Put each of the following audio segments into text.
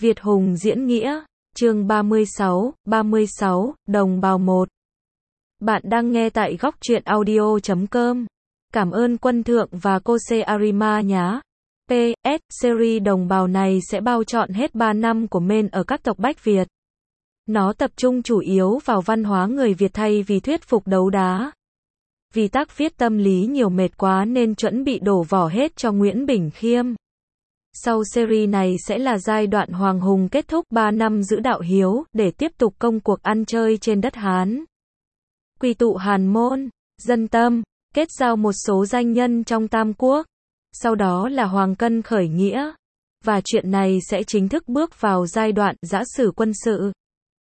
Việt Hùng diễn nghĩa, chương 36, Đồng bào 1. Bạn đang nghe tại góc truyện audio.com. Cảm ơn Quân Thượng và cô C Arima nhá. PS, series Đồng bào này sẽ bao trọn hết 3 năm của men ở các tộc Bách Việt. Nó tập trung chủ yếu vào văn hóa người Việt thay vì thuyết phục đấu đá. Vì tác viết tâm lý nhiều mệt quá nên chuẩn bị đổ vỏ hết cho Nguyễn Bỉnh Khiêm. Sau series này sẽ là giai đoạn Hoàng Hùng kết thúc 3 năm giữ đạo hiếu, để tiếp tục công cuộc ăn chơi trên đất Hán. Quy tụ Hàn Môn, Dân Tâm, kết giao một số danh nhân trong Tam Quốc. Sau đó là Hoàng Cân khởi nghĩa. Và chuyện này sẽ chính thức bước vào giai đoạn giã sử quân sự.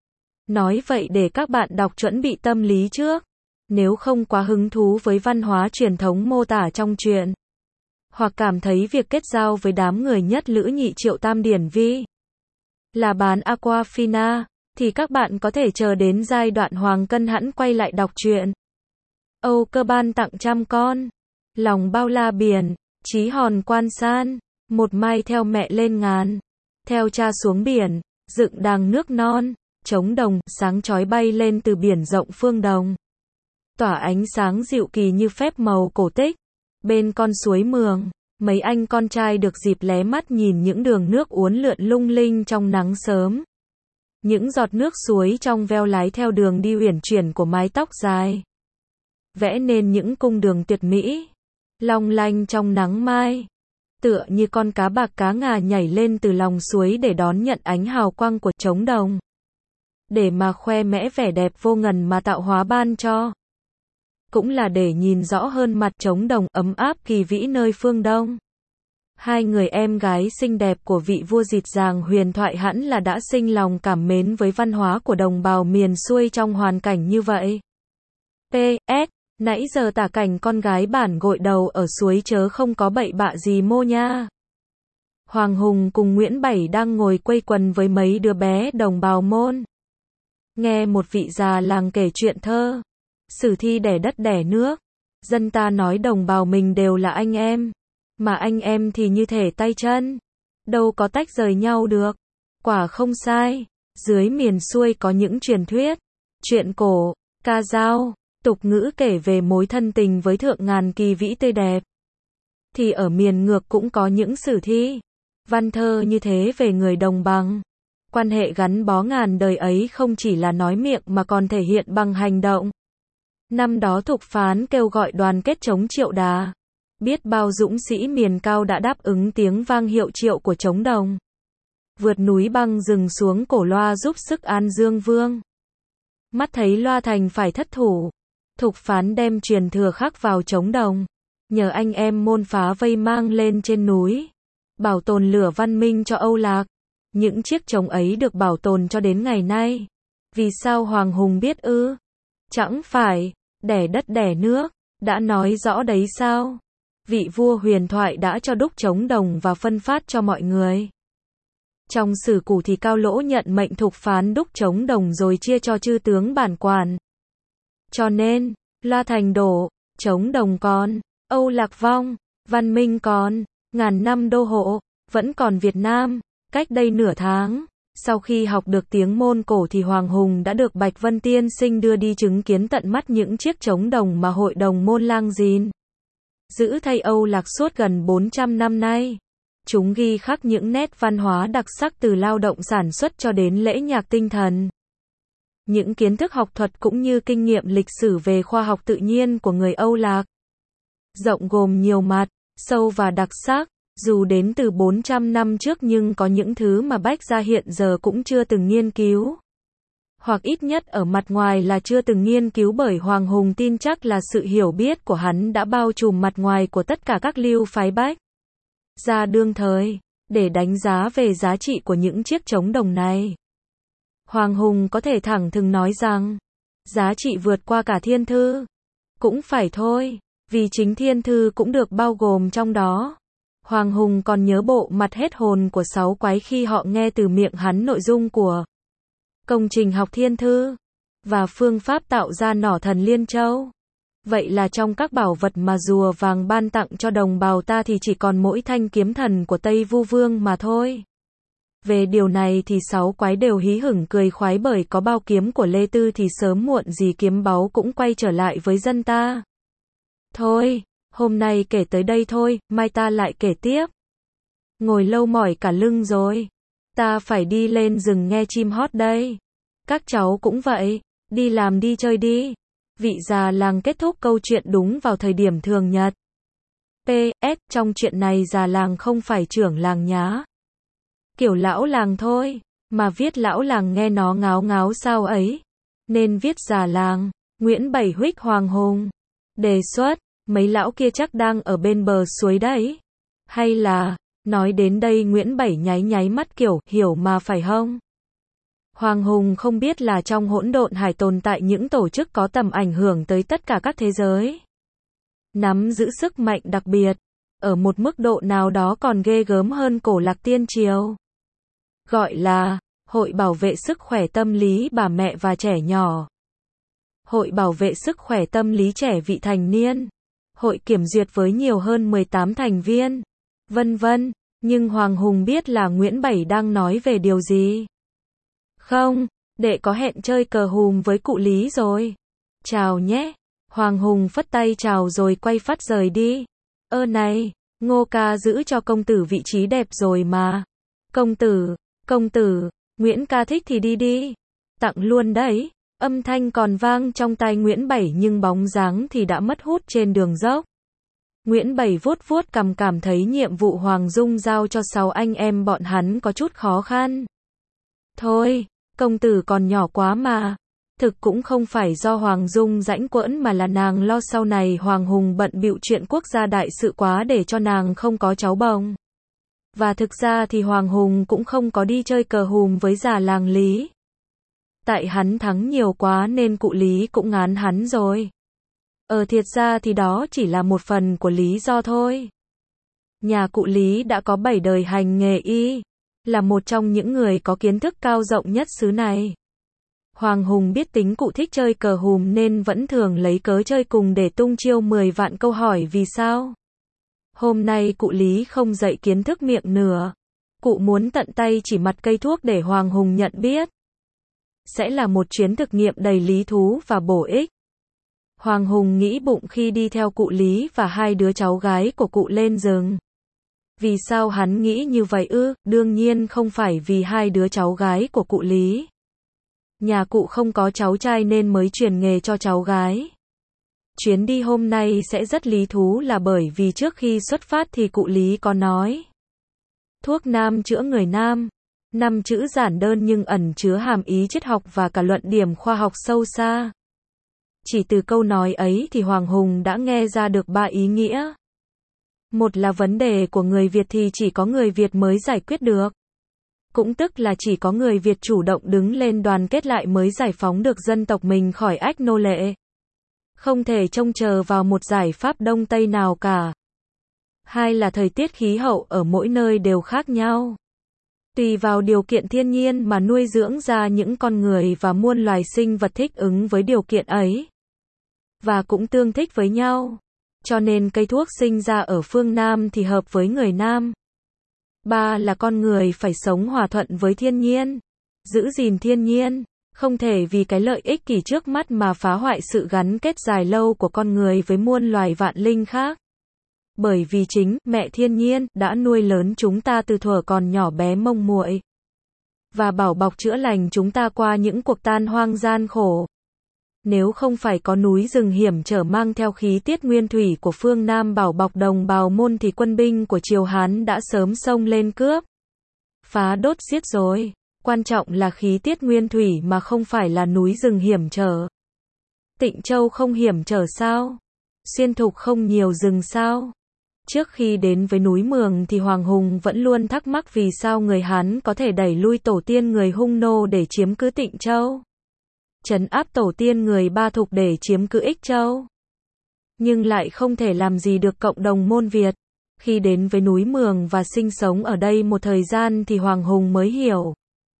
Nói vậy để các bạn đọc chuẩn bị tâm lý trước. Nếu không quá hứng thú với văn hóa truyền thống mô tả trong truyện, hoặc cảm thấy việc kết giao với đám người Nhất Lữ Nhị Triệu Tam Điển Vi là bán Aquafina, thì các bạn có thể chờ đến giai đoạn Hoàng Cân hẵn quay lại đọc truyện. Âu Cơ Ban tặng 100 con, lòng bao la biển, chí hòn quan san, một mai theo mẹ lên ngàn, theo cha xuống biển, dựng đàng nước non, trống đồng, sáng chói bay lên từ biển rộng phương đồng. Tỏa ánh sáng dịu kỳ như phép màu cổ tích. Bên con suối Mường, mấy anh con trai được dịp lé mắt nhìn những đường nước uốn lượn lung linh trong nắng sớm. Những giọt nước suối trong veo lái theo đường đi uyển chuyển của mái tóc dài, vẽ nên những cung đường tuyệt mỹ, long lanh trong nắng mai. Tựa như con cá bạc cá ngà nhảy lên từ lòng suối để đón nhận ánh hào quang của trống đồng. Để mà khoe mẽ vẻ đẹp vô ngần mà tạo hóa ban cho. Cũng là để nhìn rõ hơn mặt trống đồng ấm áp kỳ vĩ nơi phương Đông. Hai người em gái xinh đẹp của vị vua Dịt Giàng huyền thoại hẳn là đã sinh lòng cảm mến với văn hóa của đồng bào miền xuôi trong hoàn cảnh như vậy. PS, nãy giờ tả cảnh con gái bản gội đầu ở suối chớ không có bậy bạ gì mô nha. Hoàng Hùng cùng Nguyễn Bảy đang ngồi quây quần với mấy đứa bé đồng bào Môn. Nghe một vị già làng kể chuyện thơ. Sử thi đẻ đất đẻ nước. Dân ta nói đồng bào mình đều là anh em. Mà anh em thì như thể tay chân. Đâu có tách rời nhau được. Quả không sai. Dưới miền xuôi có những truyền thuyết, chuyện cổ, ca dao, tục ngữ kể về mối thân tình với thượng ngàn kỳ vĩ tươi đẹp. Thì ở miền ngược cũng có những sử thi, văn thơ như thế về người đồng bằng. Quan hệ gắn bó ngàn đời ấy không chỉ là nói miệng mà còn thể hiện bằng hành động. Năm đó Thục Phán kêu gọi đoàn kết chống Triệu Đà. Biết bao dũng sĩ miền cao đã đáp ứng tiếng vang hiệu triệu của trống đồng. Vượt núi băng rừng xuống Cổ Loa giúp sức An Dương Vương. Mắt thấy Loa Thành phải thất thủ. Thục Phán đem truyền thừa khắc vào trống đồng. Nhờ anh em Môn phá vây mang lên trên núi. Bảo tồn lửa văn minh cho Âu Lạc. Những chiếc trống ấy được bảo tồn cho đến ngày nay. Vì sao Hoàng Hùng biết ư? Chẳng phải, đẻ đất đẻ nước, đã nói rõ đấy sao? Vị vua huyền thoại đã cho đúc trống đồng và phân phát cho mọi người. Trong sử cũ thì Cao Lỗ nhận mệnh Thục Phán đúc trống đồng rồi chia cho chư tướng bản quản. Cho nên, Loa Thành đổ, trống đồng còn, Âu Lạc vong, văn minh còn, ngàn năm đô hộ, vẫn còn Việt Nam. Cách đây nửa tháng, sau khi học được tiếng Môn cổ thì Hoàng Hùng đã được Bạch Vân Tiên Sinh đưa đi chứng kiến tận mắt những chiếc trống đồng mà hội đồng Môn Lang gìn giữ thay Âu Lạc suốt gần 400 năm nay. Chúng ghi khắc những nét văn hóa đặc sắc từ lao động sản xuất cho đến lễ nhạc tinh thần. Những kiến thức học thuật cũng như kinh nghiệm lịch sử về khoa học tự nhiên của người Âu Lạc. Rộng gồm nhiều mặt, sâu và đặc sắc. Dù đến từ 400 năm trước nhưng có những thứ mà Bách gia hiện giờ cũng chưa từng nghiên cứu. Hoặc ít nhất ở mặt ngoài là chưa từng nghiên cứu bởi Hoàng Hùng tin chắc là sự hiểu biết của hắn đã bao trùm mặt ngoài của tất cả các lưu phái Bách gia đương thời. Để đánh giá về giá trị của những chiếc trống đồng này, Hoàng Hùng có thể thẳng thừng nói rằng, giá trị vượt qua cả thiên thư. Cũng phải thôi, vì chính thiên thư cũng được bao gồm trong đó. Hoàng Hùng còn nhớ bộ mặt hết hồn của sáu quái khi họ nghe từ miệng hắn nội dung của công trình học thiên thư và phương pháp tạo ra nỏ thần Liên Châu. Vậy là trong các bảo vật mà rùa vàng ban tặng cho đồng bào ta thì chỉ còn mỗi thanh kiếm thần của Tây Vu Vương mà thôi. Về điều này thì sáu quái đều hí hửng cười khoái bởi có bao kiếm của Lê Tư thì sớm muộn gì kiếm báu cũng quay trở lại với dân ta. Thôi, hôm nay kể tới đây thôi, mai ta lại kể tiếp. Ngồi lâu mỏi cả lưng rồi. Ta phải đi lên rừng nghe chim hót đây. Các cháu cũng vậy, đi làm đi chơi đi. Vị già làng kết thúc câu chuyện đúng vào thời điểm thường nhật. PS, trong chuyện này già làng không phải trưởng làng nhá. Kiểu lão làng thôi, mà viết lão làng nghe nó ngáo ngáo sao ấy. Nên viết già làng. Nguyễn Bảy Huých Hoàng Hùng. Đề xuất, mấy lão kia chắc đang ở bên bờ suối đấy. Hay là, nói đến đây Nguyễn Bảy nháy nháy mắt kiểu, hiểu mà phải không? Hoàng Hùng không biết là trong hỗn độn hải tồn tại những tổ chức có tầm ảnh hưởng tới tất cả các thế giới. Nắm giữ sức mạnh đặc biệt, ở một mức độ nào đó còn ghê gớm hơn Cổ Lạc Tiên Triều. Gọi là, Hội Bảo vệ Sức khỏe Tâm lý bà mẹ và trẻ nhỏ. Hội Bảo vệ Sức khỏe Tâm lý trẻ vị thành niên. Hội Kiểm duyệt với nhiều hơn 18 thành viên. Vân vân, nhưng Hoàng Hùng biết là Nguyễn Bảy đang nói về điều gì. Không, đệ có hẹn chơi cờ hùm với cụ Lý rồi. Chào nhé. Hoàng Hùng phất tay chào rồi quay phát rời đi. Ơ này, Ngô ca giữ cho công tử vị trí đẹp rồi mà. Công tử, Nguyễn ca thích thì đi đi. Tặng luôn đấy. Âm thanh còn vang trong tai Nguyễn Bảy nhưng bóng dáng thì đã mất hút trên đường dốc. Nguyễn Bảy vuốt vuốt cằm cảm thấy nhiệm vụ Hoàng Dung giao cho 6 anh em bọn hắn có chút khó khăn. Thôi, công tử còn nhỏ quá mà. Thực cũng không phải do Hoàng Dung rãnh quỡn mà là nàng lo sau này Hoàng Hùng bận bịu chuyện quốc gia đại sự quá để cho nàng không có cháu bồng. Và thực ra thì Hoàng Hùng cũng không có đi chơi cờ hùm với già làng Lý. Tại hắn thắng nhiều quá nên cụ Lý cũng ngán hắn rồi. Thiệt ra thì đó chỉ là một phần của lý do thôi. Nhà cụ Lý đã có 7 đời hành nghề y, là một trong những người có kiến thức cao rộng nhất xứ này. Hoàng Hùng biết tính cụ thích chơi cờ hùm nên vẫn thường lấy cớ chơi cùng để tung chiêu 10 vạn câu hỏi vì sao. Hôm nay cụ Lý không dạy kiến thức miệng nửa. Cụ muốn tận tay chỉ mặt cây thuốc để Hoàng Hùng nhận biết. Sẽ là một chuyến thực nghiệm đầy lý thú và bổ ích. Hoàng Hùng nghĩ bụng khi đi theo cụ Lý và hai đứa cháu gái của cụ lên rừng. Vì sao hắn nghĩ như vậy ư? Đương nhiên không phải vì hai đứa cháu gái của cụ Lý. Nhà cụ không có cháu trai nên mới truyền nghề cho cháu gái. Chuyến đi hôm nay sẽ rất lý thú là bởi vì trước khi xuất phát thì cụ Lý có nói. Thuốc nam chữa người nam. 5 chữ giản đơn nhưng ẩn chứa hàm ý triết học và cả luận điểm khoa học sâu xa. Chỉ từ câu nói ấy thì Hoàng Hùng đã nghe ra được 3 ý nghĩa. Một là vấn đề của người Việt thì chỉ có người Việt mới giải quyết được. Cũng tức là chỉ có người Việt chủ động đứng lên đoàn kết lại mới giải phóng được dân tộc mình khỏi ách nô lệ. Không thể trông chờ vào một giải pháp Đông Tây nào cả. Hai là thời tiết khí hậu ở mỗi nơi đều khác nhau. Tùy vào điều kiện thiên nhiên mà nuôi dưỡng ra những con người và muôn loài sinh vật thích ứng với điều kiện ấy. Và cũng tương thích với nhau. Cho nên cây thuốc sinh ra ở phương Nam thì hợp với người Nam. 3 là con người phải sống hòa thuận với thiên nhiên. Giữ gìn thiên nhiên. Không thể vì cái lợi ích kỷ trước mắt mà phá hoại sự gắn kết dài lâu của con người với muôn loài vạn linh khác. Bởi vì chính mẹ thiên nhiên đã nuôi lớn chúng ta từ thuở còn nhỏ bé mông muội và bảo bọc chữa lành chúng ta qua những cuộc tan hoang gian khổ. Nếu không phải có núi rừng hiểm trở mang theo khí tiết nguyên thủy của phương Nam bảo bọc đồng bào Môn thì quân binh của triều Hán đã sớm xông lên cướp, phá đốt giết rồi. Quan trọng là khí tiết nguyên thủy mà không phải là núi rừng hiểm trở. Tịnh Châu không hiểm trở sao? Xuyên Thục không nhiều rừng sao? Trước khi đến với núi Mường thì Hoàng Hùng vẫn luôn thắc mắc vì sao người Hán có thể đẩy lui tổ tiên người Hung Nô để chiếm cứ Tịnh Châu, trấn áp tổ tiên người Ba Thục để chiếm cứ Ích Châu, nhưng lại không thể làm gì được cộng đồng Môn Việt. Khi đến với núi Mường và sinh sống ở đây một thời gian thì Hoàng Hùng mới hiểu.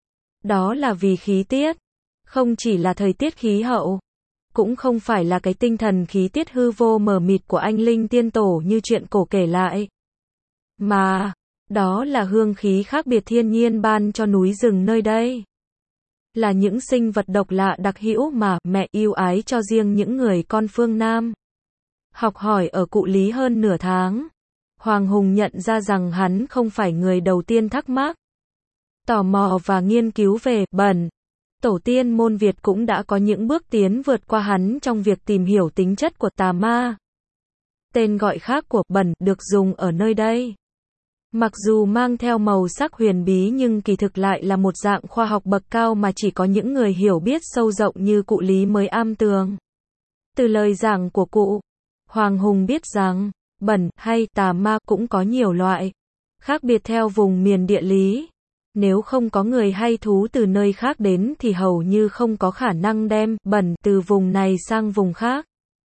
Đó là vì khí tiết, không chỉ là thời tiết khí hậu, cũng không phải là cái tinh thần khí tiết hư vô mờ mịt của anh linh tiên tổ như chuyện cổ kể lại. Mà, Đó là hương khí khác biệt thiên nhiên ban cho núi rừng nơi đây. Là những sinh vật độc lạ đặc hữu mà mẹ yêu ái cho riêng những người con phương Nam. Học hỏi ở cụ Lý hơn nửa tháng, Hoàng Hùng nhận ra rằng hắn không phải người đầu tiên thắc mắc, tò mò và nghiên cứu về bẩn. Tổ tiên môn Việt cũng đã có những bước tiến vượt qua hắn trong việc tìm hiểu tính chất của tà ma. Tên gọi khác của bẩn được dùng ở nơi đây, mặc dù mang theo màu sắc huyền bí nhưng kỳ thực lại là một dạng khoa học bậc cao mà chỉ có những người hiểu biết sâu rộng như cụ Lý mới am tường. Từ lời giảng của cụ, Hoàng Hùng biết rằng, bẩn hay tà ma cũng có nhiều loại, khác biệt theo vùng miền địa lý. Nếu không có người hay thú từ nơi khác đến thì hầu như không có khả năng đem bẩn từ vùng này sang vùng khác.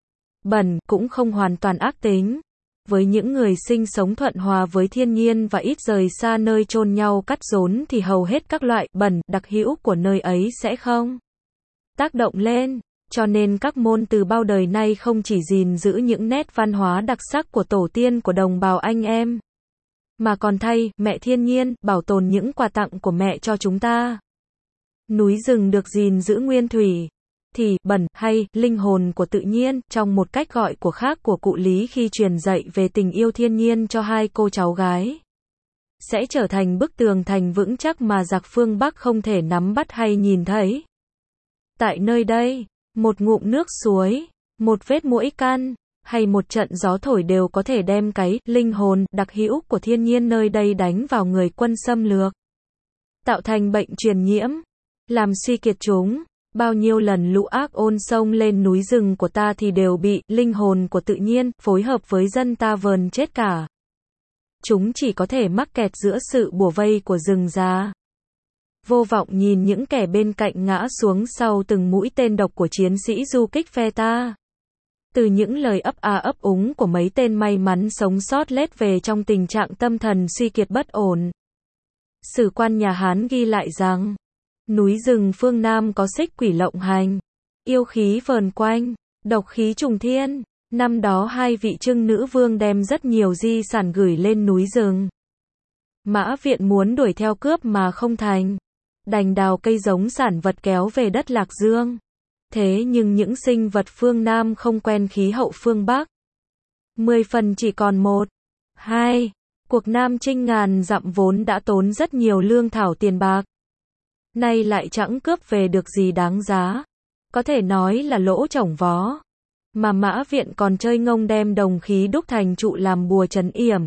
Bẩn cũng không hoàn toàn ác tính. Với những người sinh sống thuận hòa với thiên nhiên và ít rời xa nơi chôn nhau cắt rốn thì hầu hết các loại bẩn đặc hữu của nơi ấy sẽ không tác động lên. Cho nên các môn từ bao đời nay không chỉ gìn giữ những nét văn hóa đặc sắc của tổ tiên của đồng bào anh em, mà còn thay mẹ thiên nhiên bảo tồn những quà tặng của mẹ cho chúng ta. Núi rừng được gìn giữ nguyên thủy, thì bẩn hay linh hồn của tự nhiên, trong một cách gọi của khác của cụ Lý khi truyền dạy về tình yêu thiên nhiên cho hai cô cháu gái, sẽ trở thành bức tường thành vững chắc mà giặc phương Bắc không thể nắm bắt hay nhìn thấy. Tại nơi đây, một ngụm nước suối, một vết muỗi căn, hay một trận gió thổi đều có thể đem cái linh hồn đặc hữu của thiên nhiên nơi đây đánh vào người quân xâm lược, tạo thành bệnh truyền nhiễm, làm suy kiệt chúng. Bao nhiêu lần lũ ác ôn xông lên núi rừng của ta thì đều bị linh hồn của tự nhiên phối hợp với dân ta vờn chết cả. Chúng chỉ có thể mắc kẹt giữa sự bủa vây của rừng già. Vô vọng nhìn những kẻ bên cạnh ngã xuống sau từng mũi tên độc của chiến sĩ du kích phe ta. Từ những lời ấp a ấp úng của mấy tên may mắn sống sót lết về trong tình trạng tâm thần suy kiệt bất ổn. Sử quan nhà Hán ghi lại rằng, núi rừng phương Nam có xích quỷ lộng hành, yêu khí vờn quanh, độc khí trùng thiên. Năm đó hai vị Trưng nữ vương đem rất nhiều di sản gửi lên núi rừng. Mã Viện muốn đuổi theo cướp mà không thành, đành đào cây giống sản vật kéo về đất Lạc Dương. Thế nhưng những sinh vật phương Nam không quen khí hậu phương Bắc. 10 phần chỉ còn 1, 2. Cuộc Nam chinh ngàn dặm vốn đã tốn rất nhiều lương thảo tiền bạc, nay lại chẳng cướp về được gì đáng giá. Có thể nói là lỗ chổng vó. Mà Mã Viện còn chơi ngông đem đồng khí đúc thành trụ làm bùa trấn yểm.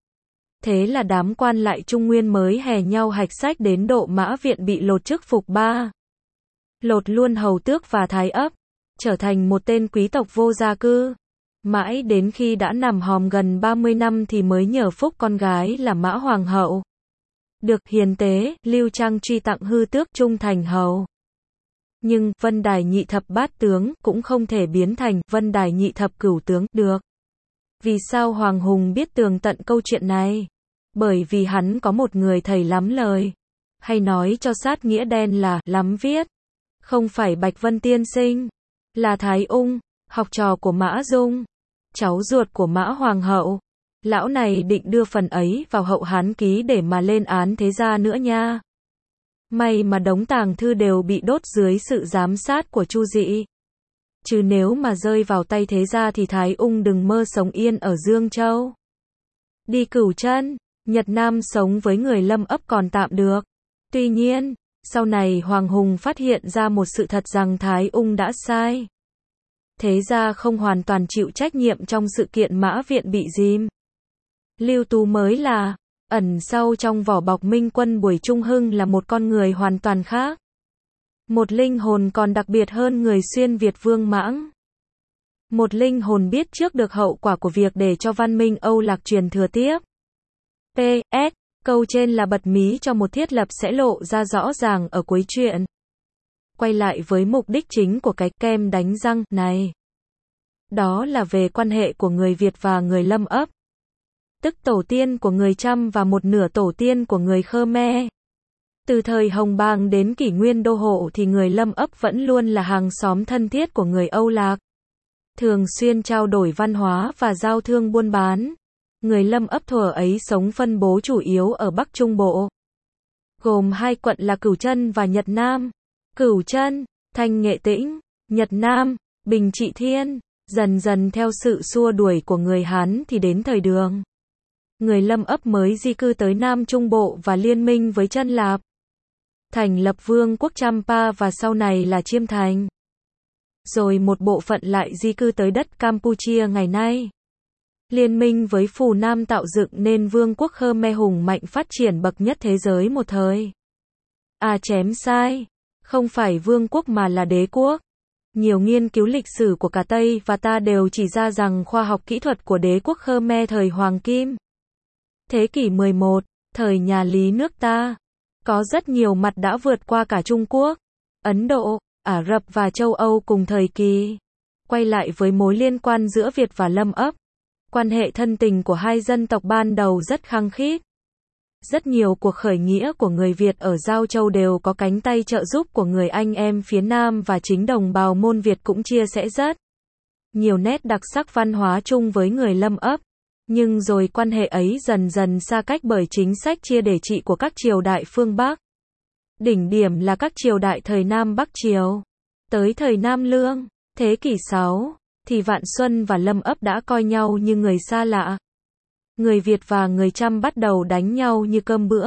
Thế là đám quan lại Trung Nguyên mới hè nhau hạch sách đến độ Mã Viện bị lột chức phục ba. Lột luôn hầu tước và thái ấp, trở thành một tên quý tộc vô gia cư. Mãi đến khi đã nằm hòm gần 30 năm thì mới nhờ phúc con gái là Mã Hoàng hậu được hiền tế, Lưu Trang truy tặng hư tước trung thành hầu. Nhưng, Vân Đài nhị thập bát tướng, cũng không thể biến thành, Vân Đài nhị thập cửu tướng, được. Vì sao Hoàng Hùng biết tường tận câu chuyện này? Bởi vì hắn có một người thầy lắm lời. Hay nói cho sát nghĩa đen là, lắm viết. Không phải Bạch Vân tiên sinh, là Thái Ung, học trò của Mã Dung, cháu ruột của Mã Hoàng hậu. Lão này định đưa phần ấy vào Hậu Hán Ký để mà lên án thế gia nữa nha. May mà đống tàng thư đều bị đốt dưới sự giám sát của Chu Dị. Chứ nếu mà rơi vào tay thế gia thì Thái Ung đừng mơ sống yên ở Dương Châu. Đi Cửu Chân, Nhật Nam sống với người Lâm ấp còn tạm được. Tuy nhiên, sau này Hoàng Hùng phát hiện ra một sự thật rằng Thái Ung đã sai. Thế gia không hoàn toàn chịu trách nhiệm trong sự kiện Mã Viện bị dìm. Lưu Tú mới là, ẩn sau trong vỏ bọc Minh Quân Buổi Trung Hưng là một con người hoàn toàn khác. Một linh hồn còn đặc biệt hơn người xuyên Việt Vương Mãng. Một linh hồn biết trước được hậu quả của việc để cho văn minh Âu Lạc truyền thừa tiếp. P.S. Câu trên là bật mí cho một thiết lập sẽ lộ ra rõ ràng ở cuối truyện. Quay lại với mục đích chính của cái kem đánh răng này. Đó là về quan hệ của người Việt và người Lâm ấp. Tức tổ tiên của người Chăm và một nửa tổ tiên của người Khmer. Từ thời Hồng Bàng đến kỷ nguyên đô hộ thì người Lâm ấp vẫn luôn là hàng xóm thân thiết của người Âu Lạc. Thường xuyên trao đổi văn hóa và giao thương buôn bán. Người Lâm ấp thuở ấy sống phân bố chủ yếu ở Bắc Trung Bộ, gồm hai quận là Cửu Chân và Nhật Nam. Cửu Chân, Thanh Nghệ Tĩnh, Nhật Nam, Bình Trị Thiên. Dần dần theo sự xua đuổi của người Hán thì đến thời Đường, người Lâm ấp mới di cư tới Nam Trung Bộ và liên minh với Chân Lạp, thành lập vương quốc Champa và sau này là Chiêm Thành. Rồi một bộ phận lại di cư tới đất Campuchia ngày nay. Liên minh với Phù Nam tạo dựng nên vương quốc Khmer hùng mạnh phát triển bậc nhất thế giới một thời. Chém sai. Không phải vương quốc mà là đế quốc. Nhiều nghiên cứu lịch sử của cả Tây và ta đều chỉ ra rằng khoa học kỹ thuật của đế quốc Khmer thời Hoàng Kim, thế kỷ 11, thời nhà Lý nước ta, có rất nhiều mặt đã vượt qua cả Trung Quốc, Ấn Độ, Ả Rập và châu Âu cùng thời kỳ. Quay lại với mối liên quan giữa Việt và Lâm ấp, quan hệ thân tình của hai dân tộc ban đầu rất khăng khít. Rất nhiều cuộc khởi nghĩa của người Việt ở Giao Châu đều có cánh tay trợ giúp của người anh em phía Nam và chính đồng bào môn Việt cũng chia sẻ rất nhiều nét đặc sắc văn hóa chung với người Lâm ấp. Nhưng rồi quan hệ ấy dần dần xa cách bởi chính sách chia để trị của các triều đại phương Bắc. Đỉnh điểm là các triều đại thời Nam Bắc Triều. Tới thời Nam Lương, thế kỷ 6, thì Vạn Xuân và Lâm ấp đã coi nhau như người xa lạ. Người Việt và người Chăm bắt đầu đánh nhau như cơm bữa.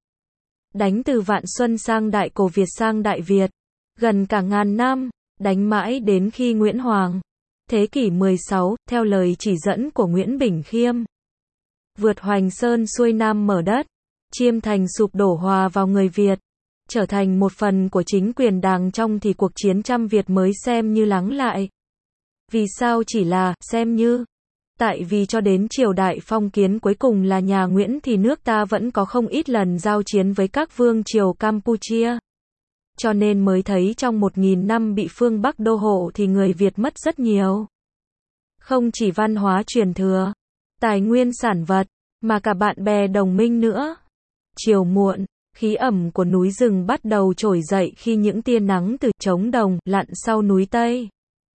Đánh từ Vạn Xuân sang Đại Cổ Việt sang Đại Việt, gần cả ngàn năm, đánh mãi đến khi Nguyễn Hoàng, thế kỷ 16, theo lời chỉ dẫn của Nguyễn Bỉnh Khiêm, vượt Hoành Sơn xuôi Nam mở đất, Chiêm Thành sụp đổ hòa vào người Việt, trở thành một phần của chính quyền Đàng trong thì cuộc chiến Chăm Việt mới xem như lắng lại. Vì sao chỉ là xem như? Tại vì cho đến triều đại phong kiến cuối cùng là nhà Nguyễn thì nước ta vẫn có không ít lần giao chiến với các vương triều Campuchia. Cho nên mới thấy trong 1000 năm bị phương Bắc đô hộ thì người Việt mất rất nhiều. Không chỉ văn hóa truyền thừa, tài nguyên sản vật, mà cả bạn bè đồng minh nữa. Chiều muộn, khí ẩm của núi rừng bắt đầu trỗi dậy khi những tia nắng từ trống đồng lặn sau núi Tây.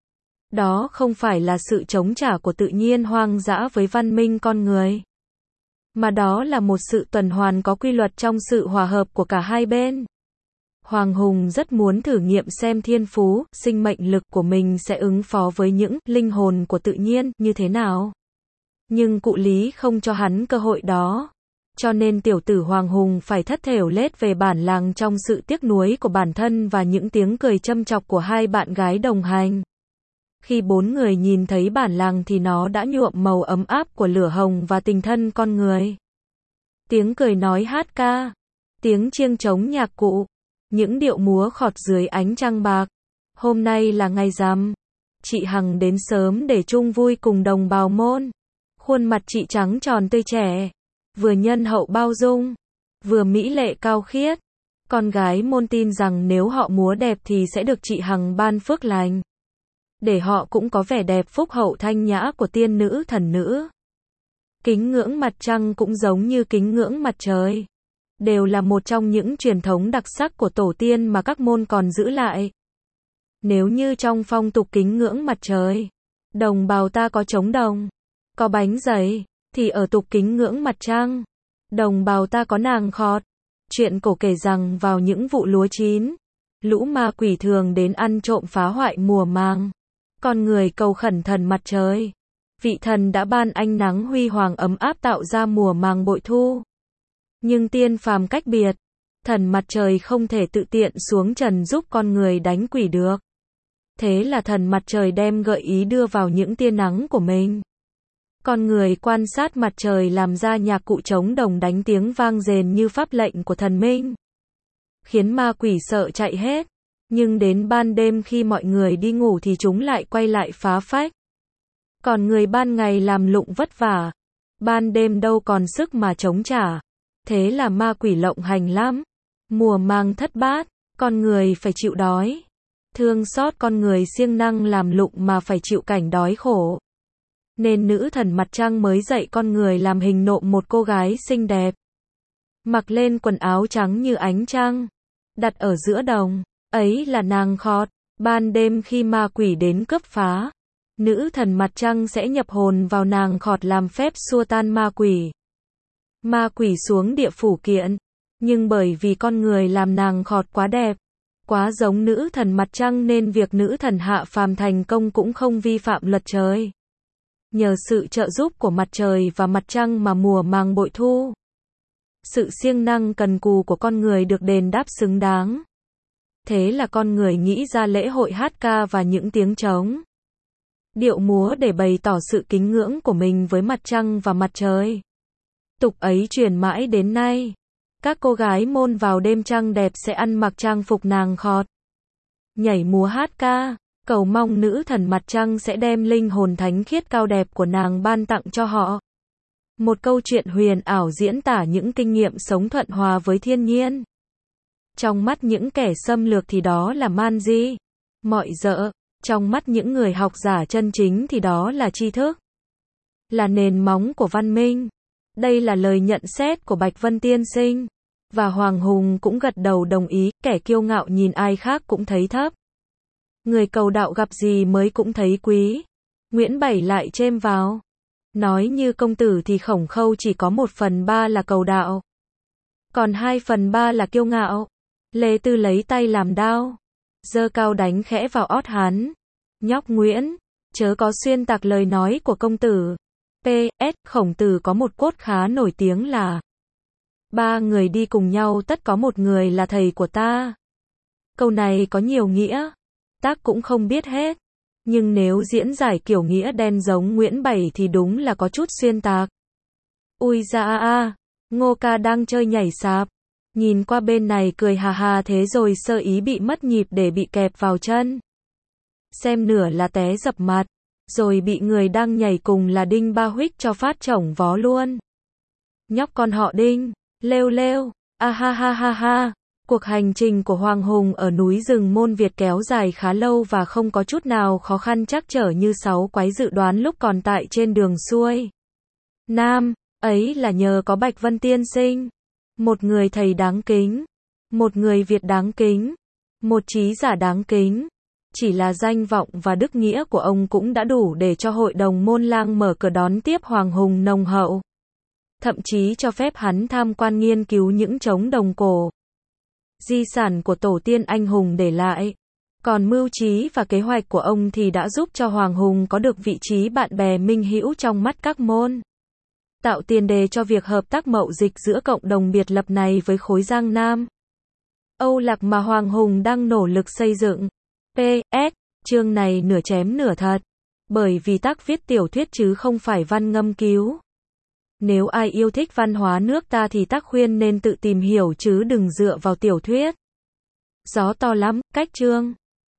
Đó không phải là sự chống trả của tự nhiên hoang dã với văn minh con người, mà đó là một sự tuần hoàn có quy luật trong sự hòa hợp của cả hai bên. Hoàng Hùng rất muốn thử nghiệm xem thiên phú, sinh mệnh lực của mình sẽ ứng phó với những linh hồn của tự nhiên như thế nào. Nhưng cụ Lý không cho hắn cơ hội đó. Cho nên tiểu tử Hoàng Hùng phải thất thểu lết về bản làng trong sự tiếc nuối của bản thân và những tiếng cười châm chọc của hai bạn gái đồng hành. Khi bốn người nhìn thấy bản làng thì nó đã nhuộm màu ấm áp của lửa hồng và tình thân con người. Tiếng cười nói hát ca, tiếng chiêng trống nhạc cụ, những điệu múa khọt dưới ánh trăng bạc. Hôm nay là ngày rằm. Chị Hằng đến sớm để chung vui cùng đồng bào môn. Khuôn mặt chị trắng tròn tươi trẻ, vừa nhân hậu bao dung, vừa mỹ lệ cao khiết. Con gái môn tin rằng nếu họ múa đẹp thì sẽ được chị Hằng ban phước lành, để họ cũng có vẻ đẹp phúc hậu thanh nhã của tiên nữ thần nữ. Kính ngưỡng mặt trăng cũng giống như kính ngưỡng mặt trời, đều là một trong những truyền thống đặc sắc của tổ tiên mà các môn còn giữ lại. Nếu như trong phong tục kính ngưỡng mặt trời, đồng bào ta có trống đồng, có bánh dày, thì ở tục kính ngưỡng mặt trăng, đồng bào ta có nàng khọt. Chuyện cổ kể rằng vào những vụ lúa chín, lũ ma quỷ thường đến ăn trộm phá hoại mùa màng. Con người cầu khẩn thần mặt trời. Vị thần đã ban ánh nắng huy hoàng ấm áp tạo ra mùa màng bội thu. Nhưng tiên phàm cách biệt, thần mặt trời không thể tự tiện xuống trần giúp con người đánh quỷ được. Thế là thần mặt trời đem gợi ý đưa vào những tia nắng của mình. Con người quan sát mặt trời làm ra nhạc cụ trống đồng đánh tiếng vang rền như pháp lệnh của thần minh, khiến ma quỷ sợ chạy hết. Nhưng đến ban đêm khi mọi người đi ngủ thì chúng lại quay lại phá phách. Còn người ban ngày làm lụng vất vả, ban đêm đâu còn sức mà chống trả. Thế là ma quỷ lộng hành lắm. Mùa màng thất bát, con người phải chịu đói. Thương xót con người siêng năng làm lụng mà phải chịu cảnh đói khổ. Nên nữ thần mặt trăng mới dạy con người làm hình nộm một cô gái xinh đẹp, mặc lên quần áo trắng như ánh trăng, đặt ở giữa đồng. Ấy là nàng khọt. Ban đêm khi ma quỷ đến cướp phá, Nữ thần mặt trăng sẽ nhập hồn vào nàng khọt làm phép xua tan ma quỷ. Ma quỷ xuống địa phủ kiện. Nhưng bởi vì con người làm nàng khọt quá đẹp, quá giống nữ thần mặt trăng nên việc nữ thần hạ phàm thành công cũng không vi phạm luật trời. Nhờ sự trợ giúp của mặt trời và mặt trăng mà mùa màng bội thu. Sự siêng năng cần cù của con người được đền đáp xứng đáng. Thế là con người nghĩ ra lễ hội hát ca và những tiếng trống, điệu múa để bày tỏ sự kính ngưỡng của mình với mặt trăng và mặt trời. Tục ấy truyền mãi đến nay. Các cô gái môn vào đêm trăng đẹp sẽ ăn mặc trang phục nàng khọt, nhảy múa hát ca, cầu mong nữ thần mặt trăng sẽ đem linh hồn thánh khiết cao đẹp của nàng ban tặng cho họ. Một câu chuyện huyền ảo diễn tả những kinh nghiệm sống thuận hòa với thiên nhiên. Trong mắt những kẻ xâm lược thì đó là man di, mọi dợ. Trong mắt những người học giả chân chính thì đó là tri thức, là nền móng của văn minh. Đây là lời nhận xét của Bạch Vân Tiên Sinh. Và Hoàng Hùng cũng gật đầu đồng ý, kẻ kiêu ngạo nhìn ai khác cũng thấy thấp. Người cầu đạo gặp gì mới cũng thấy quý. Nguyễn Bảy lại chêm vào. Nói như công tử thì Khổng Khâu chỉ có 1/3 là cầu đạo. Còn 2/3 là kiêu ngạo. Lê Tư lấy tay làm đao, giơ cao đánh khẽ vào ót hắn. Nhóc Nguyễn, chớ có xuyên tạc lời nói của công tử. P.S. Khổng Tử có một cốt khá nổi tiếng là: 3 người đi cùng nhau tất có một người là thầy của ta. Câu này có nhiều nghĩa, tác cũng không biết hết. Nhưng nếu diễn giải kiểu nghĩa đen giống Nguyễn Bảy thì đúng là có chút xuyên tạc. Ui da a, Ngô ca đang chơi nhảy sạp. Nhìn qua bên này cười hà hà thế rồi sơ ý bị mất nhịp để bị kẹp vào chân. Xem nửa là té dập mặt. Rồi bị người đang nhảy cùng là Đinh Ba Huých cho phát chổng vó luôn. Nhóc con họ Đinh, lêu lêu, a ha ha ha ha. Cuộc hành trình của Hoàng Hùng ở núi rừng Môn Việt kéo dài khá lâu và không có chút nào khó khăn trắc trở như Sáu Quái dự đoán lúc còn tại trên đường xuôi Nam, ấy là nhờ có Bạch Vân Tiên Sinh. Một người thầy đáng kính, một người Việt đáng kính, một trí giả đáng kính. Chỉ là danh vọng và đức nghĩa của ông cũng đã đủ để cho hội đồng Môn Lang mở cửa đón tiếp Hoàng Hùng nồng hậu. Thậm chí cho phép hắn tham quan nghiên cứu những trống đồng cổ, di sản của tổ tiên anh hùng để lại. Còn mưu trí và kế hoạch của ông thì đã giúp cho Hoàng Hùng có được vị trí bạn bè minh hữu trong mắt các môn, tạo tiền đề cho việc hợp tác mậu dịch giữa cộng đồng biệt lập này với khối Giang Nam, Âu Lạc mà Hoàng Hùng đang nỗ lực xây dựng. P.S. Chương này nửa chém nửa thật, bởi vì tác viết tiểu thuyết chứ không phải văn ngâm cứu. Nếu ai yêu thích văn hóa nước ta thì tác khuyên nên tự tìm hiểu chứ đừng dựa vào tiểu thuyết. Gió to lắm, cách chương.